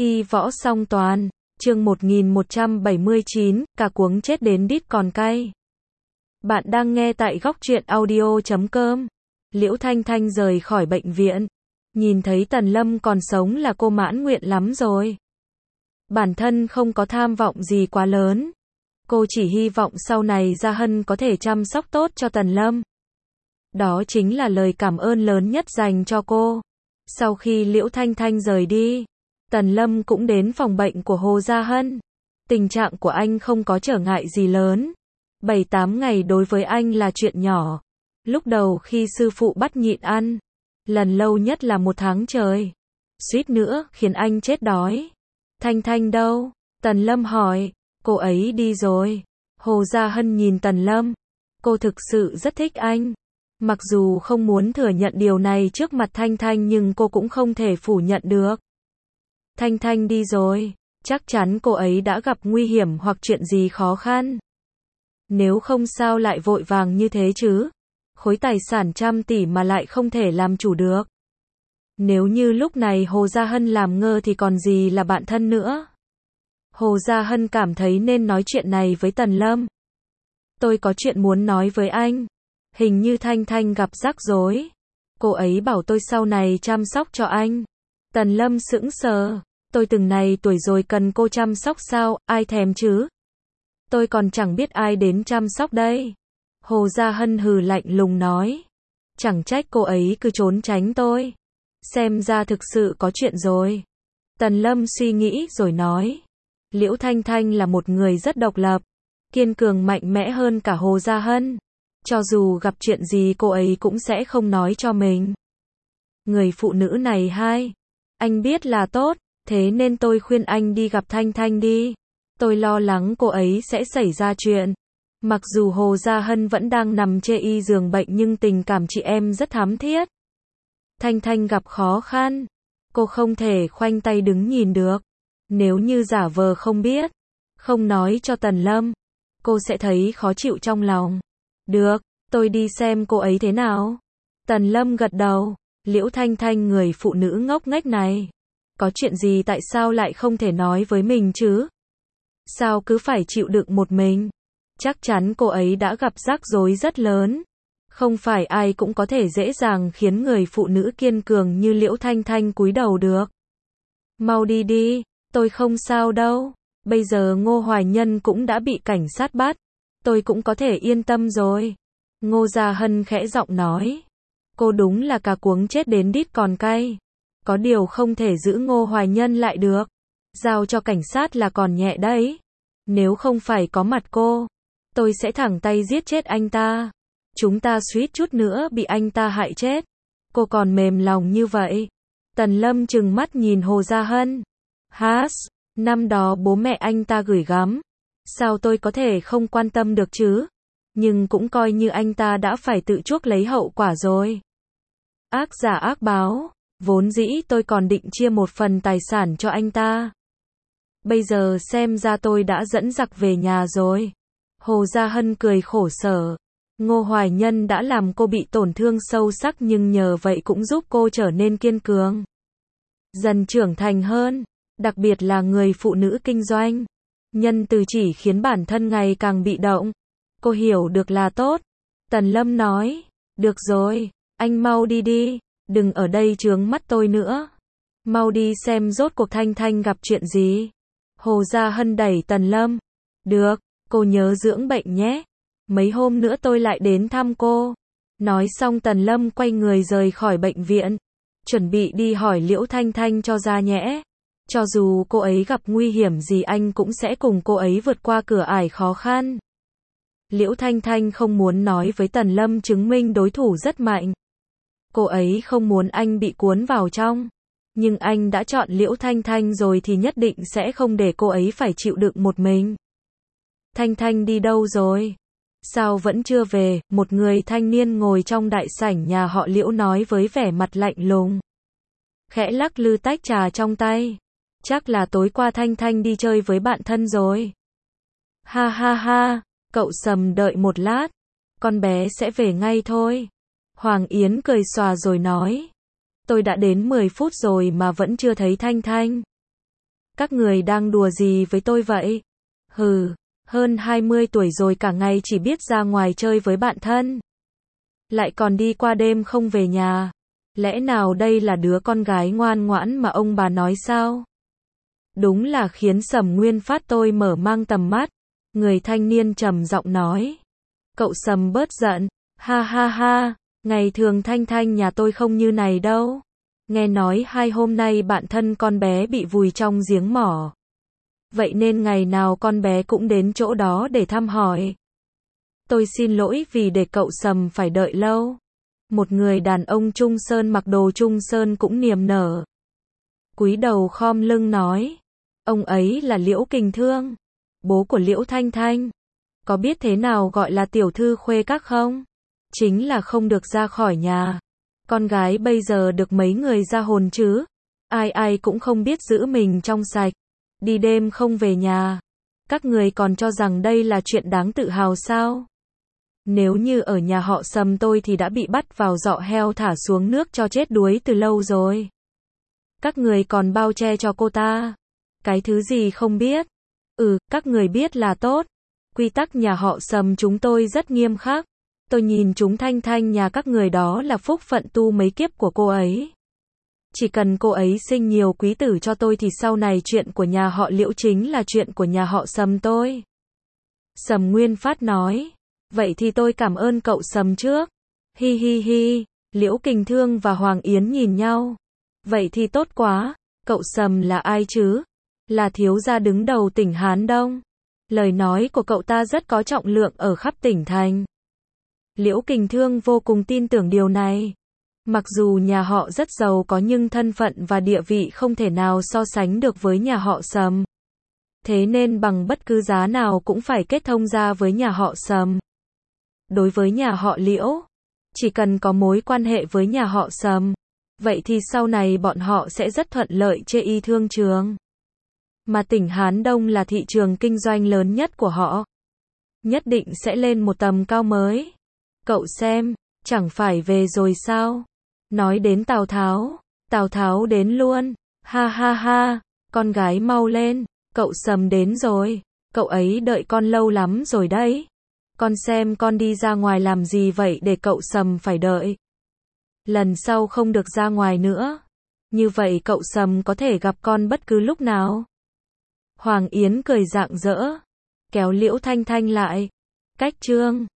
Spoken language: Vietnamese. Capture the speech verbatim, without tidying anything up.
Y võ song toàn, chương một nghìn một trăm bảy mươi chín, cả cuống chết đến đít còn cay. Bạn đang nghe tại góc truyện audio chấm com. Liễu Thanh Thanh rời khỏi bệnh viện. Nhìn thấy Tần Lâm còn sống là cô mãn nguyện lắm rồi. Bản thân không có tham vọng gì quá lớn. Cô chỉ hy vọng sau này Gia Hân có thể chăm sóc tốt cho Tần Lâm. Đó chính là lời cảm ơn lớn nhất dành cho cô. Sau khi Liễu Thanh Thanh rời đi, Tần Lâm cũng đến phòng bệnh của Hồ Gia Hân. Tình trạng của anh không có trở ngại gì lớn. bảy tám ngày đối với anh là chuyện nhỏ. Lúc đầu khi sư phụ bắt nhịn ăn, lần lâu nhất là một tháng trời. Suýt nữa khiến anh chết đói. Thanh Thanh đâu? Tần Lâm hỏi. Cô ấy đi rồi. Hồ Gia Hân nhìn Tần Lâm. Cô thực sự rất thích anh. Mặc dù không muốn thừa nhận điều này trước mặt Thanh Thanh nhưng cô cũng không thể phủ nhận được. Thanh Thanh đi rồi, chắc chắn cô ấy đã gặp nguy hiểm hoặc chuyện gì khó khăn. Nếu không sao lại vội vàng như thế chứ? Khối tài sản trăm tỷ mà lại không thể làm chủ được. Nếu như lúc này Hồ Gia Hân làm ngơ thì còn gì là bạn thân nữa. Hồ Gia Hân cảm thấy nên nói chuyện này với Tần Lâm. Tôi có chuyện muốn nói với anh. Hình như Thanh Thanh gặp rắc rối. Cô ấy bảo tôi sau này chăm sóc cho anh. Tần Lâm sững sờ. Tôi từng này tuổi rồi cần cô chăm sóc sao, ai thèm chứ? Tôi còn chẳng biết ai đến chăm sóc đây. Hồ Gia Hân hừ lạnh lùng nói. Chẳng trách cô ấy cứ trốn tránh tôi. Xem ra thực sự có chuyện rồi. Tần Lâm suy nghĩ rồi nói. Liễu Thanh Thanh là một người rất độc lập, kiên cường mạnh mẽ hơn cả Hồ Gia Hân. Cho dù gặp chuyện gì cô ấy cũng sẽ không nói cho mình. Người phụ nữ này hay. Anh biết là tốt, thế nên tôi khuyên anh đi gặp Thanh Thanh đi. Tôi lo lắng cô ấy sẽ xảy ra chuyện. Mặc dù Hồ Gia Hân vẫn đang nằm chê y giường bệnh nhưng tình cảm chị em rất thắm thiết. Thanh Thanh gặp khó khăn. Cô không thể khoanh tay đứng nhìn được. Nếu như giả vờ không biết, không nói cho Tần Lâm, cô sẽ thấy khó chịu trong lòng. Được, tôi đi xem cô ấy thế nào. Tần Lâm gật đầu. Liễu Thanh Thanh người phụ nữ ngốc nghếch này. Có chuyện gì tại sao lại không thể nói với mình chứ? Sao cứ phải chịu đựng một mình? Chắc chắn cô ấy đã gặp rắc rối rất lớn. Không phải ai cũng có thể dễ dàng khiến người phụ nữ kiên cường như Liễu Thanh Thanh cúi đầu được. Mau đi đi, tôi không sao đâu. Bây giờ Ngô Hoài Nhân cũng đã bị cảnh sát bắt. Tôi cũng có thể yên tâm rồi. Ngô Gia Hân khẽ giọng nói. Cô đúng là cà cuống chết đến đít còn cay. Có điều không thể giữ Ngô Hoài Nhân lại được. Giao cho cảnh sát là còn nhẹ đấy. Nếu không phải có mặt cô, tôi sẽ thẳng tay giết chết anh ta. Chúng ta suýt chút nữa bị anh ta hại chết. Cô còn mềm lòng như vậy. Tần Lâm trừng mắt nhìn Hồ Gia Hân. Hás, năm đó bố mẹ anh ta gửi gắm. Sao tôi có thể không quan tâm được chứ? Nhưng cũng coi như anh ta đã phải tự chuốc lấy hậu quả rồi. Ác giả ác báo. Vốn dĩ tôi còn định chia một phần tài sản cho anh ta. Bây giờ xem ra tôi đã dẫn giặc về nhà rồi. Hồ Gia Hân cười khổ sở. Ngô Hoài Nhân đã làm cô bị tổn thương sâu sắc nhưng nhờ vậy cũng giúp cô trở nên kiên cường. Dần trưởng thành hơn. Đặc biệt là người phụ nữ kinh doanh. Nhân từ chỉ khiến bản thân ngày càng bị động. Cô hiểu được là tốt. Tần Lâm nói. Được rồi, anh mau đi đi. Đừng ở đây chướng mắt tôi nữa. Mau đi xem rốt cuộc Thanh Thanh gặp chuyện gì. Hồ Gia Hân đẩy Tần Lâm. Được, cô nhớ dưỡng bệnh nhé. Mấy hôm nữa tôi lại đến thăm cô. Nói xong Tần Lâm quay người rời khỏi bệnh viện. Chuẩn bị đi hỏi Liễu Thanh Thanh cho ra nhẽ. Cho dù cô ấy gặp nguy hiểm gì anh cũng sẽ cùng cô ấy vượt qua cửa ải khó khăn. Liễu Thanh Thanh không muốn nói với Tần Lâm chứng minh đối thủ rất mạnh. Cô ấy không muốn anh bị cuốn vào trong. Nhưng anh đã chọn Liễu Thanh Thanh rồi thì nhất định sẽ không để cô ấy phải chịu đựng một mình. Thanh Thanh đi đâu rồi? Sao vẫn chưa về? Một người thanh niên ngồi trong đại sảnh nhà họ Liễu nói với vẻ mặt lạnh lùng. Khẽ lắc lư tách trà trong tay. Chắc là tối qua Thanh Thanh đi chơi với bạn thân rồi. Ha ha ha, cậu Sầm đợi một lát. Con bé sẽ về ngay thôi. Hoàng Yến cười xòa rồi nói. Tôi đã đến mười phút rồi mà vẫn chưa thấy Thanh Thanh. Các người đang đùa gì với tôi vậy? Hừ, hơn hai mươi tuổi rồi cả ngày chỉ biết ra ngoài chơi với bạn thân. Lại còn đi qua đêm không về nhà. Lẽ nào đây là đứa con gái ngoan ngoãn mà ông bà nói sao? Đúng là khiến Sầm Nguyên Phát tôi mở mang tầm mắt. Người thanh niên trầm giọng nói. Cậu Sầm bớt giận. Ha ha ha, ngày thường Thanh Thanh nhà tôi không như này đâu. Nghe nói hai hôm nay bạn thân con bé bị vùi trong giếng mỏ. Vậy nên ngày nào con bé cũng đến chỗ đó để thăm hỏi. Tôi xin lỗi vì để cậu Sầm phải đợi lâu. Một người đàn ông Trung Sơn mặc đồ Trung Sơn cũng niềm nở. Cúi đầu khom lưng nói. Ông ấy là Liễu Kình Thương, bố của Liễu Thanh Thanh. Có biết thế nào gọi là tiểu thư khuê các không? Chính là không được ra khỏi nhà. Con gái bây giờ được mấy người ra hồn chứ? Ai ai cũng không biết giữ mình trong sạch. Đi đêm không về nhà. Các người còn cho rằng đây là chuyện đáng tự hào sao? Nếu như ở nhà họ Sầm tôi thì đã bị bắt vào giọ heo thả xuống nước cho chết đuối từ lâu rồi. Các người còn bao che cho cô ta. Cái thứ gì không biết? Ừ, các người biết là tốt. Quy tắc nhà họ Sầm chúng tôi rất nghiêm khắc. Tôi nhìn chúng Thanh Thanh nhà các người đó là phúc phận tu mấy kiếp của cô ấy. Chỉ cần cô ấy sinh nhiều quý tử cho tôi thì sau này chuyện của nhà họ Liễu chính là chuyện của nhà họ Sầm tôi. Sầm Nguyên Phát nói. Vậy thì tôi cảm ơn cậu Sầm trước. Hi hi hi, Liễu Kình Thương và Hoàng Yến nhìn nhau. Vậy thì tốt quá, cậu Sầm là ai chứ? Là thiếu gia đứng đầu tỉnh Hán Đông. Lời nói của cậu ta rất có trọng lượng ở khắp tỉnh thành. Liễu Kình Thương vô cùng tin tưởng điều này. Mặc dù nhà họ rất giàu có nhưng thân phận và địa vị không thể nào so sánh được với nhà họ Sầm. Thế nên bằng bất cứ giá nào cũng phải kết thông gia với nhà họ Sầm. Đối với nhà họ Liễu, chỉ cần có mối quan hệ với nhà họ Sầm, vậy thì sau này bọn họ sẽ rất thuận lợi trên y thương trường. Mà tỉnh Hán Đông là thị trường kinh doanh lớn nhất của họ. Nhất định sẽ lên một tầm cao mới. Cậu xem, chẳng phải về rồi sao? Nói đến Tào Tháo, Tào Tháo đến luôn. Ha ha ha, con gái mau lên, cậu Sầm đến rồi. Cậu ấy đợi con lâu lắm rồi đấy. Con xem con đi ra ngoài làm gì vậy để cậu Sầm phải đợi. Lần sau không được ra ngoài nữa. Như vậy cậu Sầm có thể gặp con bất cứ lúc nào. Hoàng Yến cười rạng rỡ, kéo Liễu Thanh Thanh lại. Cách chương